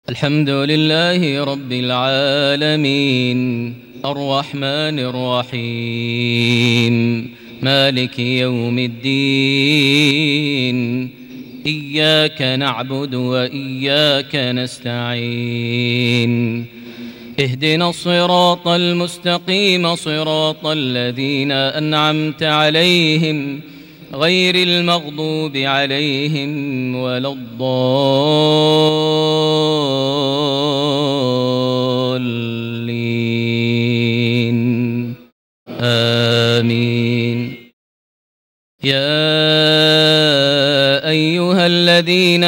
الحمد لله رب العالمين الرحمن الرحيم مالك يوم الدين إياك نعبد وإياك نستعين اهدنا الصراط المستقيم صراط الذين أنعمت عليهم غير المغضوب عليهم ولا الضالين آمين. يا أيها الذين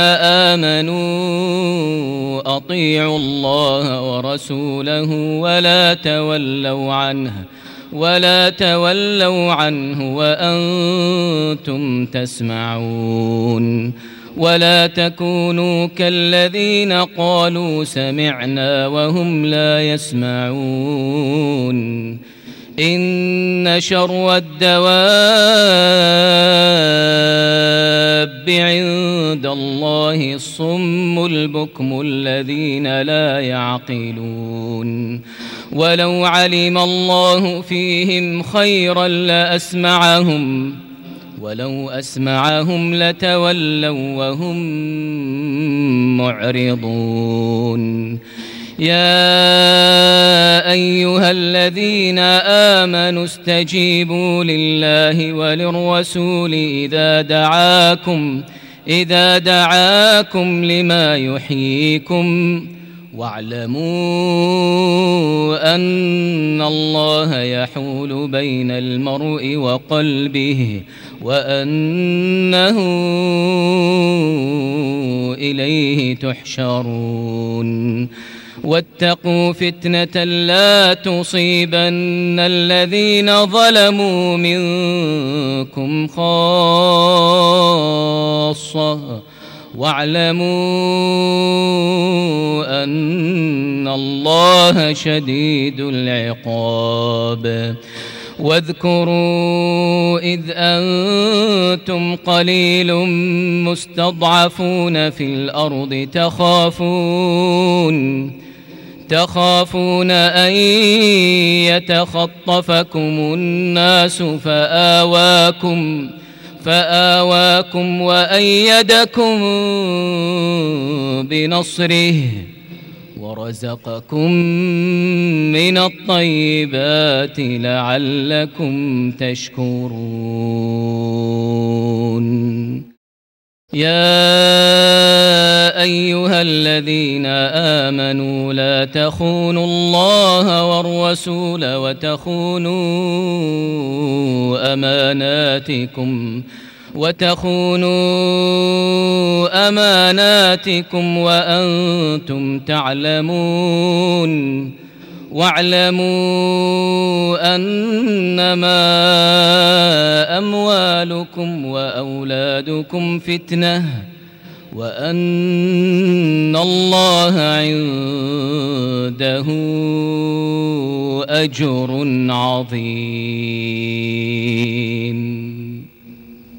آمنوا أطيعوا الله ورسوله ولا تولوا عنه وأنتم تسمعون. ولا تكونوا كالذين قالوا سمعنا وهم لا يسمعون. إن شر الدواب عند الله الصم البكم الذين لا يعقلون. ولو علم الله فيهم خيرا ولو أسمعهم لتولوا وهم معرضون. يا أيها الذين آمنوا استجيبوا لله وللرسول إذا دعاكم لما يحييكم واعلموا أن الله يحول بين المرء وقلبه وأنه إليه تحشرون. واتقوا فتنة لا تصيبن الذين ظلموا منكم خاصة واعلموا أن الله شديد العقاب. واذكروا إذ أنتم قليل مستضعفون في الأرض تخافون أن يتخطفكم الناس فآواكم وأيدكم بنصره ورزقكم من الطيبات لعلكم تشكرون. يا أيها الذين آمنوا لا تخونوا الله والرسول وتخونوا أماناتكم وأنتم تعلمون. واعلموا أنما أموالكم وأولادكم فتنة وأن الله عنده أجر عظيم.